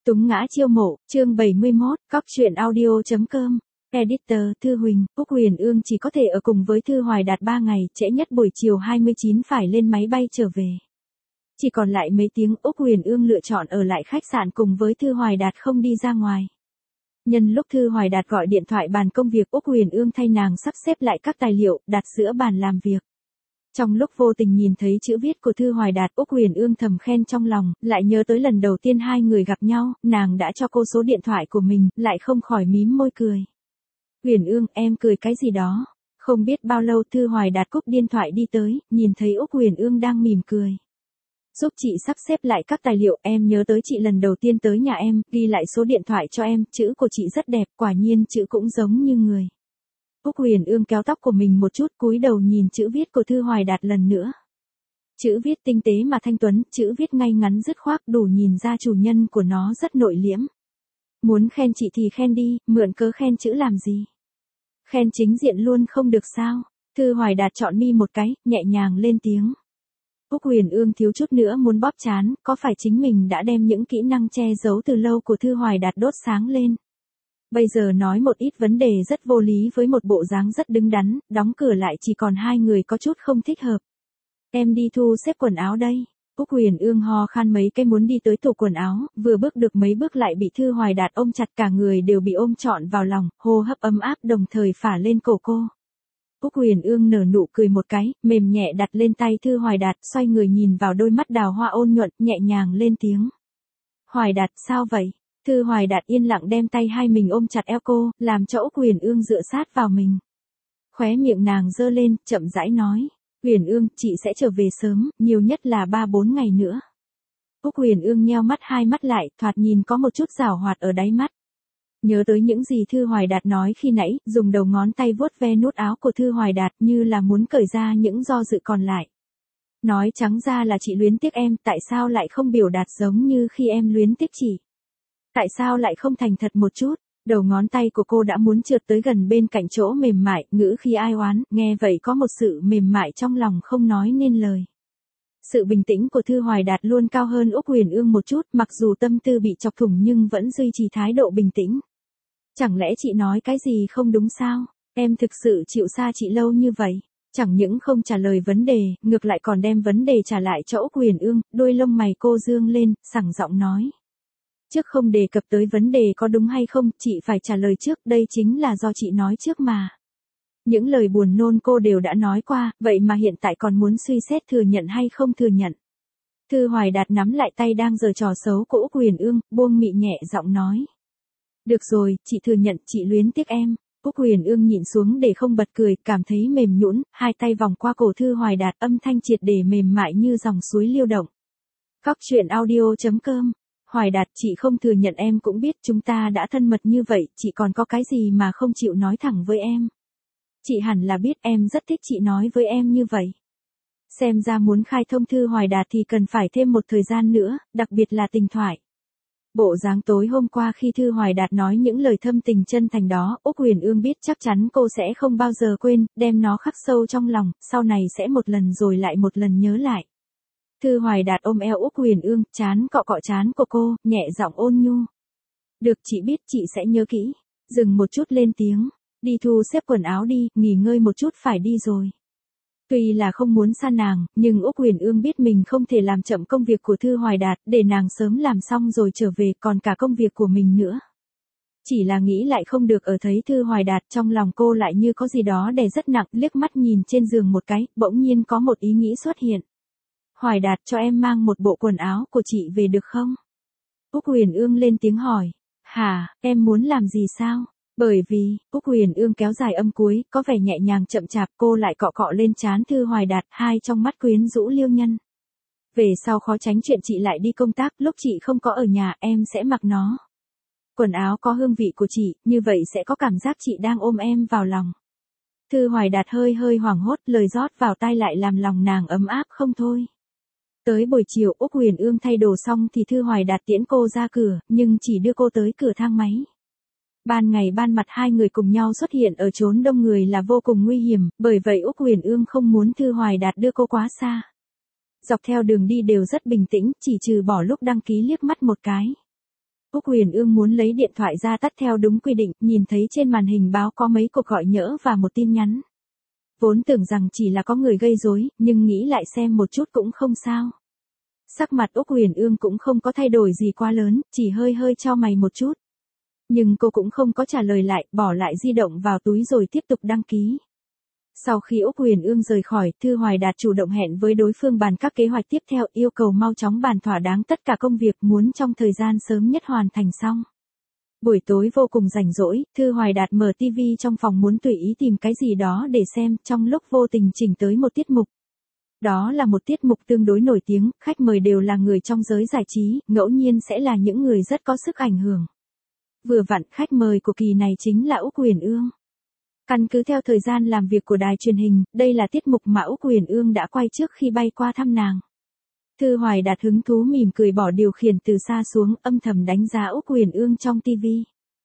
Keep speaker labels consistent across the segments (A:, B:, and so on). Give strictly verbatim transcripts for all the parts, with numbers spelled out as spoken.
A: Túng ngã chiêu mộ, chương bảy mươi mốt, cóc truyện audio.com. Editor, Thư Huỳnh, Úc Huyền Ương chỉ có thể ở cùng với Thư Hoài Đạt ba ngày, trễ nhất buổi chiều hai mươi chín phải lên máy bay trở về. Chỉ còn lại mấy tiếng, Úc Huyền Ương lựa chọn ở lại khách sạn cùng với Thư Hoài Đạt không đi ra ngoài. Nhân lúc Thư Hoài Đạt gọi điện thoại bàn công việc, Úc Huyền Ương thay nàng sắp xếp lại các tài liệu, đặt giữa bàn làm việc. Trong lúc vô tình nhìn thấy chữ viết của Thư Hoài Đạt, Úc Huyền Ương thầm khen trong lòng, lại nhớ tới lần đầu tiên hai người gặp nhau, nàng đã cho cô số điện thoại của mình, lại không khỏi mím môi cười. Huyền Ương, em cười cái gì đó? Không biết bao lâu Thư Hoài Đạt cúp điện thoại đi tới, nhìn thấy Úc Huyền Ương đang mỉm cười. Giúp chị sắp xếp lại các tài liệu, em nhớ tới chị lần đầu tiên tới nhà em, ghi lại số điện thoại cho em, chữ của chị rất đẹp, quả nhiên chữ cũng giống như người. Úc Huyền Ương kéo tóc của mình một chút, cúi đầu nhìn chữ viết của Thư Hoài Đạt lần nữa. Chữ viết tinh tế mà thanh tuấn, chữ viết ngay ngắn dứt khoát, đủ nhìn ra chủ nhân của nó rất nội liễm. Muốn khen chị thì khen đi, mượn cớ khen chữ làm gì? Khen chính diện luôn không được sao? Thư Hoài Đạt chọn mi một cái, nhẹ nhàng lên tiếng. Úc Huyền Ương thiếu chút nữa muốn bóp trán, có phải chính mình đã đem những kỹ năng che giấu từ lâu của Thư Hoài Đạt đốt sáng lên? Bây giờ nói một ít vấn đề rất vô lý với một bộ dáng rất đứng đắn, đóng cửa lại chỉ còn hai người có chút không thích hợp. Em đi thu xếp quần áo đây. Úc Huyền Ương ho khan mấy cái muốn đi tới tủ quần áo, vừa bước được mấy bước lại bị Thư Hoài Đạt ôm chặt, cả người đều bị ôm trọn vào lòng, hô hấp ấm áp đồng thời phả lên cổ cô. Úc Huyền Ương nở nụ cười một cái, mềm nhẹ đặt lên tay Thư Hoài Đạt, xoay người nhìn vào đôi mắt đào hoa ôn nhuận, nhẹ nhàng lên tiếng. Hoài Đạt, sao vậy? Thư Hoài Đạt yên lặng đem tay hai mình ôm chặt eo cô, làm cho Úc Huyền Ương dựa sát vào mình. Khóe miệng nàng giơ lên, chậm rãi nói. Huyền Ương, chị sẽ trở về sớm, nhiều nhất là ba bốn ngày nữa. Úc Huyền Ương nheo mắt hai mắt lại, thoạt nhìn có một chút giảo hoạt ở đáy mắt. Nhớ tới những gì Thư Hoài Đạt nói khi nãy, dùng đầu ngón tay vuốt ve nút áo của Thư Hoài Đạt như là muốn cởi ra những do dự còn lại. Nói trắng ra là chị luyến tiếc em, tại sao lại không biểu đạt giống như khi em luyến tiếc chị? Tại sao lại không thành thật một chút? Đầu ngón tay của cô đã muốn trượt tới gần bên cạnh chỗ mềm mại, ngữ khi ai oán, nghe vậy có một sự mềm mại trong lòng không nói nên lời. Sự bình tĩnh của Thư Hoài Đạt luôn cao hơn Úc Huyền Ương một chút, mặc dù tâm tư bị chọc thủng nhưng vẫn duy trì thái độ bình tĩnh. Chẳng lẽ chị nói cái gì không đúng sao? Em thực sự chịu xa chị lâu như vậy. Chẳng những không trả lời vấn đề, ngược lại còn đem vấn đề trả lại cho Úc Huyền Ương, đôi lông mày cô dương lên, sảng giọng nói. Trước không đề cập tới vấn đề có đúng hay không, chị phải trả lời trước, đây chính là do chị nói trước mà. Những lời buồn nôn cô đều đã nói qua, vậy mà hiện tại còn muốn suy xét thừa nhận hay không thừa nhận. Thư Hoài Đạt nắm lại tay đang giở trò xấu của Úc Huyền Ương, buông mị nhẹ giọng nói. Được rồi, chị thừa nhận, chị luyến tiếc em. Úc Huyền Ương nhịn xuống để không bật cười, cảm thấy mềm nhũn, hai tay vòng qua cổ Thư Hoài Đạt, âm thanh triệt để mềm mại như dòng suối liêu động. Cóc truyện audio.com. Hoài Đạt, chị không thừa nhận em cũng biết chúng ta đã thân mật như vậy, chị còn có cái gì mà không chịu nói thẳng với em. Chị hẳn là biết em rất thích chị nói với em như vậy. Xem ra muốn khai thông Thư Hoài Đạt thì cần phải thêm một thời gian nữa, đặc biệt là tình thoại. Bộ dáng tối hôm qua khi Thư Hoài Đạt nói những lời thâm tình chân thành đó, Úc Huyền Ương biết chắc chắn cô sẽ không bao giờ quên, đem nó khắc sâu trong lòng, sau này sẽ một lần rồi lại một lần nhớ lại. Thư Hoài Đạt ôm eo Úc Huyền Ương, chán cọ cọ chán của cô, nhẹ giọng ôn nhu. Được, chị biết, chị sẽ nhớ kỹ. Dừng một chút lên tiếng. Đi thu xếp quần áo đi, nghỉ ngơi một chút, phải đi rồi. Tuy là không muốn xa nàng, nhưng Úc Huyền Ương biết mình không thể làm chậm công việc của Thư Hoài Đạt, để nàng sớm làm xong rồi trở về, còn cả công việc của mình nữa. Chỉ là nghĩ lại không được ở thấy Thư Hoài Đạt, trong lòng cô lại như có gì đó đè rất nặng, liếc mắt nhìn trên giường một cái, bỗng nhiên có một ý nghĩ xuất hiện. Hoài Đạt, cho em mang một bộ quần áo của chị về được không? Úc Huyền Ương lên tiếng hỏi. Hả, em muốn làm gì sao? Bởi vì, Úc Huyền Ương kéo dài âm cuối, có vẻ nhẹ nhàng chậm chạp, cô lại cọ cọ lên trán Thư Hoài Đạt, hai trong mắt quyến rũ liêu nhân. Về sau khó tránh chuyện chị lại đi công tác, lúc chị không có ở nhà, em sẽ mặc nó. Quần áo có hương vị của chị, như vậy sẽ có cảm giác chị đang ôm em vào lòng. Thư Hoài Đạt hơi hơi hoảng hốt, lời rót vào tai lại làm lòng nàng ấm áp không thôi. Tới buổi chiều, Úc Huyền Ương thay đồ xong thì Thư Hoài Đạt tiễn cô ra cửa, nhưng chỉ đưa cô tới cửa thang máy. Ban ngày ban mặt hai người cùng nhau xuất hiện ở chốn đông người là vô cùng nguy hiểm, bởi vậy Úc Huyền Ương không muốn Thư Hoài Đạt đưa cô quá xa. Dọc theo đường đi đều rất bình tĩnh, chỉ trừ bỏ lúc đăng ký liếc mắt một cái. Úc Huyền Ương muốn lấy điện thoại ra tắt theo đúng quy định, nhìn thấy trên màn hình báo có mấy cuộc gọi nhỡ và một tin nhắn. Vốn tưởng rằng chỉ là có người gây rối, nhưng nghĩ lại xem một chút cũng không sao. Sắc mặt Úc Huyền Ương cũng không có thay đổi gì quá lớn, chỉ hơi hơi chau mày một chút. Nhưng cô cũng không có trả lời lại, bỏ lại di động vào túi rồi tiếp tục đăng ký. Sau khi Úc Huyền Ương rời khỏi, Thư Hoài Đạt chủ động hẹn với đối phương bàn các kế hoạch tiếp theo, yêu cầu mau chóng bàn thỏa đáng tất cả công việc muốn trong thời gian sớm nhất hoàn thành xong. Buổi tối vô cùng rảnh rỗi, Thư Hoài Đạt mở tivi trong phòng muốn tùy ý tìm cái gì đó để xem, trong lúc vô tình chỉnh tới một tiết mục. Đó là một tiết mục tương đối nổi tiếng, khách mời đều là người trong giới giải trí, ngẫu nhiên sẽ là những người rất có sức ảnh hưởng. Vừa vặn khách mời của kỳ này chính là Úc Huyền Ương. Căn cứ theo thời gian làm việc của đài truyền hình, đây là tiết mục mà Úc Huyền Ương đã quay trước khi bay qua thăm nàng. Thư Hoài Đạt hứng thú mỉm cười bỏ điều khiển từ xa xuống, âm thầm đánh giá Úc Huyền Ương trong tivi.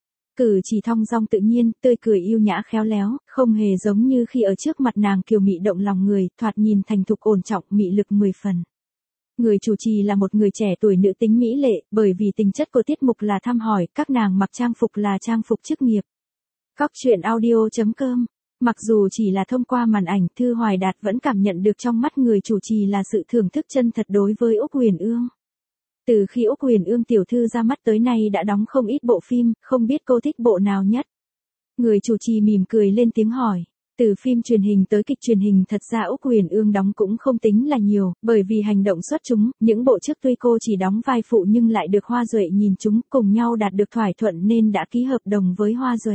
A: Cử chỉ thong dong tự nhiên, tươi cười yêu nhã khéo léo, không hề giống như khi ở trước mặt nàng kiều mị động lòng người, thoạt nhìn thành thục ổn trọng, mị lực mười phần. Người chủ trì là một người trẻ tuổi nữ tính mỹ lệ, bởi vì tính chất của tiết mục là thăm hỏi, các nàng mặc trang phục là trang phục chức nghiệp. Cóc truyện audio chấm com. Mặc dù chỉ là thông qua màn ảnh, Thư Hoài Đạt vẫn cảm nhận được trong mắt người chủ trì là sự thưởng thức chân thật đối với Úc Huyền Ương. Từ khi Úc Huyền Ương tiểu thư ra mắt tới nay đã đóng không ít bộ phim, không biết cô thích bộ nào nhất. Người chủ trì mỉm cười lên tiếng hỏi. Từ phim truyền hình tới kịch truyền hình thật ra Úc Huyền Ương đóng cũng không tính là nhiều, bởi vì hành động xuất chúng, những bộ trước tuy cô chỉ đóng vai phụ nhưng lại được Hoa Duệ nhìn chúng, cùng nhau đạt được thỏa thuận nên đã ký hợp đồng với Hoa Duệ.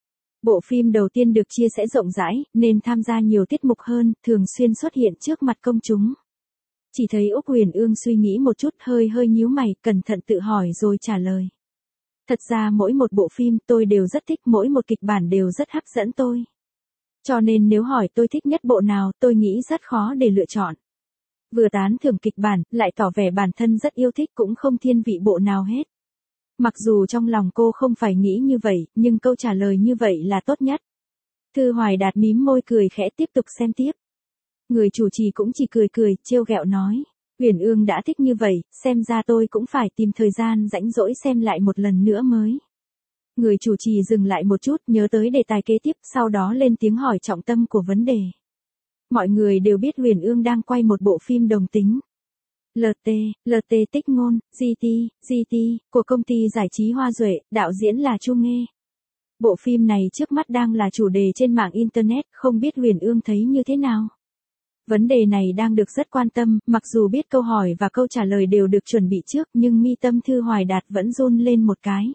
A: Bộ phim đầu tiên được chia sẻ rộng rãi, nên tham gia nhiều tiết mục hơn, thường xuyên xuất hiện trước mặt công chúng. Chỉ thấy Úc Huyền Ương suy nghĩ một chút, hơi hơi nhíu mày, cẩn thận tự hỏi rồi trả lời. Thật ra mỗi một bộ phim tôi đều rất thích, mỗi một kịch bản đều rất hấp dẫn tôi. Cho nên nếu hỏi tôi thích nhất bộ nào, tôi nghĩ rất khó để lựa chọn. Vừa tán thưởng kịch bản, lại tỏ vẻ bản thân rất yêu thích, cũng không thiên vị bộ nào hết. Mặc dù trong lòng cô không phải nghĩ như vậy, nhưng câu trả lời như vậy là tốt nhất. Thư Hoài Đạt mím môi cười khẽ tiếp tục xem tiếp. Người chủ trì cũng chỉ cười cười, trêu ghẹo nói. Huyền Ương đã thích như vậy, xem ra tôi cũng phải tìm thời gian rãnh rỗi xem lại một lần nữa mới. Người chủ trì dừng lại một chút, nhớ tới đề tài kế tiếp, sau đó lên tiếng hỏi trọng tâm của vấn đề. Mọi người đều biết Huyền Ương đang quay một bộ phim đồng tính. lờ tê, lờ tê Tích Ngôn, giê tê, giê tê, của công ty giải trí Hoa Duệ, đạo diễn là Chu Nghê. Bộ phim này trước mắt đang là chủ đề trên mạng Internet, không biết Huyền Ương thấy như thế nào? Vấn đề này đang được rất quan tâm, mặc dù biết câu hỏi và câu trả lời đều được chuẩn bị trước, nhưng mi tâm Thư Hoài Đạt vẫn run lên một cái.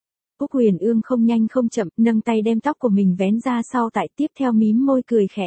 A: Úc Huyền Ương không nhanh không chậm, nâng tay đem tóc của mình vén ra sau tại, tiếp theo mím môi cười khẽ.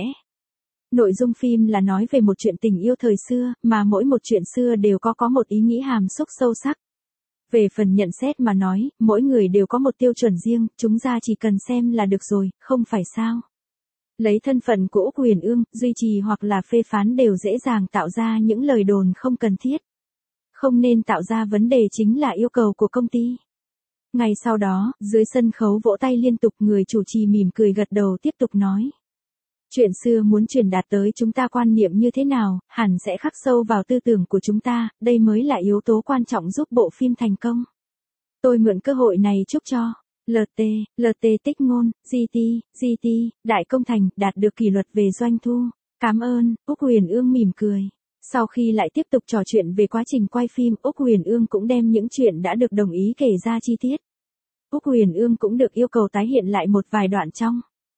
A: Nội dung phim là nói về một chuyện tình yêu thời xưa, mà mỗi một chuyện xưa đều có có một ý nghĩa hàm xúc sâu sắc. Về phần nhận xét mà nói, mỗi người đều có một tiêu chuẩn riêng, chúng ta chỉ cần xem là được rồi, không phải sao? Lấy thân phận của Úc Huyền Ương, duy trì hoặc là phê phán đều dễ dàng tạo ra những lời đồn không cần thiết. Không nên tạo ra vấn đề chính là yêu cầu của công ty. Ngày sau đó, dưới sân khấu vỗ tay liên tục, người chủ trì mỉm cười gật đầu tiếp tục nói. Chuyện xưa muốn truyền đạt tới chúng ta quan niệm như thế nào, hẳn sẽ khắc sâu vào tư tưởng của chúng ta, đây mới là yếu tố quan trọng giúp bộ phim thành công. Tôi mượn cơ hội này chúc cho lờ tê, lờ tê Tích Ngôn, giê tê, giê tê, đại công thành, đạt được kỷ luật về doanh thu. Cảm ơn, Úc Huyền Ương mỉm cười. Sau khi lại tiếp tục trò chuyện về quá trình quay phim, Úc Huyền Ương cũng đem những chuyện đã được đồng ý kể ra chi tiết. Úc Huyền Ương cũng được yêu cầu tái hiện lại một vài đoạn trong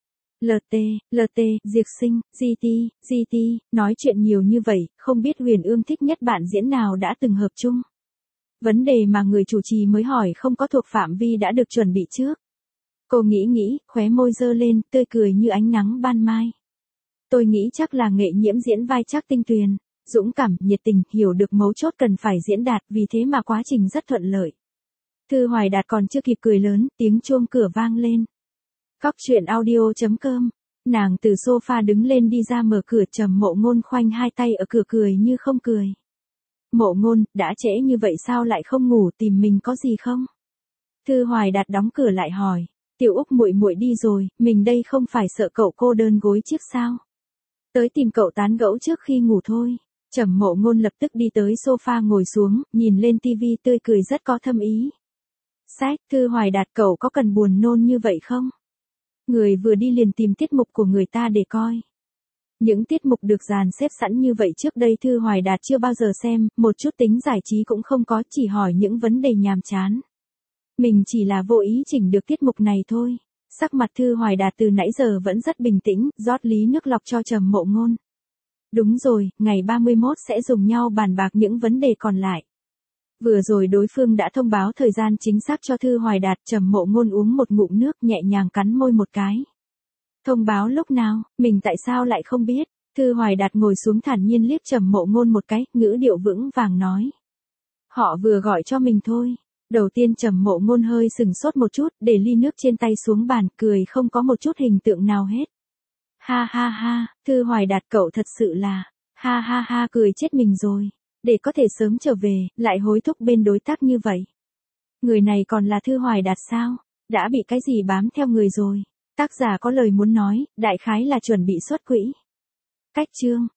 A: lờ tê, lờ tê, Diệp Sinh, giê tê, giê tê, nói chuyện nhiều như vậy, không biết Huyền Ương thích nhất bạn diễn nào đã từng hợp chung. Vấn đề mà người chủ trì mới hỏi không có thuộc phạm vi đã được chuẩn bị trước. Cô nghĩ nghĩ, khóe môi dơ lên, tươi cười như ánh nắng ban mai. Tôi nghĩ chắc là nghệ nhiễm diễn vai Trác Tinh Tuyền, dũng cảm, nhiệt tình, hiểu được mấu chốt cần phải diễn đạt, vì thế mà quá trình rất thuận lợi. Thư Hoài Đạt còn chưa kịp cười lớn, tiếng chuông cửa vang lên. Cóc truyện audio chấm com. Nàng từ sofa đứng lên đi ra mở cửa, Trầm Mộ Ngôn khoanh hai tay ở cửa cười như không cười. Mộ Ngôn, đã trễ như vậy sao lại không ngủ, tìm mình có gì không? Thư Hoài Đạt đóng cửa lại hỏi. Tiểu Úc muội muội đi rồi, mình đây không phải sợ cậu cô đơn gối chiếc sao? Tới tìm cậu tán gẫu trước khi ngủ thôi. Trầm Mộ Ngôn lập tức đi tới sofa ngồi xuống, nhìn lên tivi tươi cười rất có thâm ý. Sách, Thư Hoài Đạt cậu có cần buồn nôn như vậy không? Người vừa đi liền tìm tiết mục của người ta để coi. Những tiết mục được dàn xếp sẵn như vậy trước đây Thư Hoài Đạt chưa bao giờ xem, một chút tính giải trí cũng không có, chỉ hỏi những vấn đề nhàm chán. Mình chỉ là vô ý chỉnh được tiết mục này thôi. Sắc mặt Thư Hoài Đạt từ nãy giờ vẫn rất bình tĩnh, rót ly nước lọc cho Trầm Mộ Ngôn. Đúng rồi, ngày ba mươi mốt sẽ dùng nhau bàn bạc những vấn đề còn lại. Vừa rồi đối phương đã thông báo thời gian chính xác cho Thư Hoài Đạt. Trầm Mộ Ngôn uống một ngụm nước nhẹ nhàng cắn môi một cái. Thông báo lúc nào, mình tại sao lại không biết? Thư Hoài Đạt ngồi xuống thản nhiên liếc Trầm Mộ Ngôn một cái, ngữ điệu vững vàng nói. Họ vừa gọi cho mình thôi. Đầu tiên Trầm Mộ Ngôn hơi sừng sốt một chút, để ly nước trên tay xuống bàn, cười không có một chút hình tượng nào hết. Ha ha ha, Thư Hoài Đạt cậu thật sự là, ha ha ha cười chết mình rồi. Để có thể sớm trở về, lại hối thúc bên đối tác như vậy. Người này còn là Thư Hoài Đạt sao? Đã bị cái gì bám theo người rồi? Tác giả có lời muốn nói, đại khái là chuẩn bị xuất quỹ. Cách chương